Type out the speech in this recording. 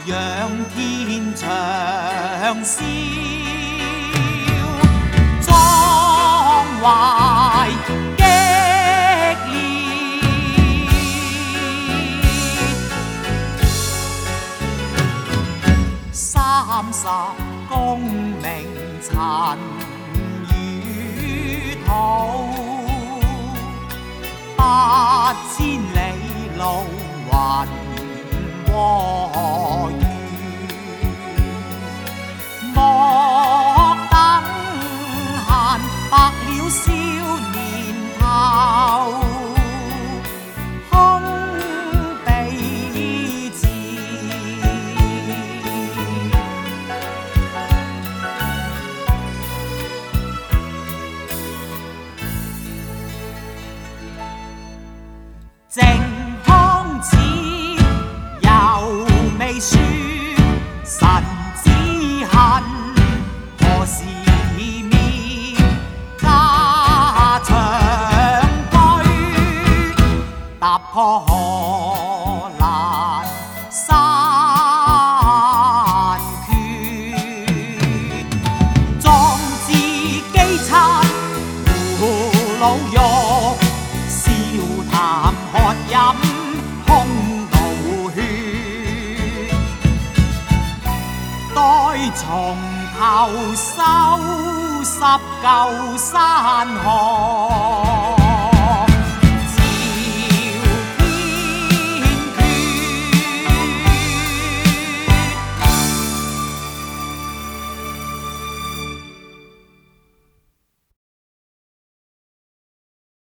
仰天长啸，壮怀激烈。30功名尘与土，8000里路云和雨。莫等闲，白了少年头，空悲志。靖康耻，犹未雪，臣之恨何时灭？家长居，踏破河南山缺，壮志饥餐胡虜肉，笑谈喝饮空道血，待從頭收拾舊山河。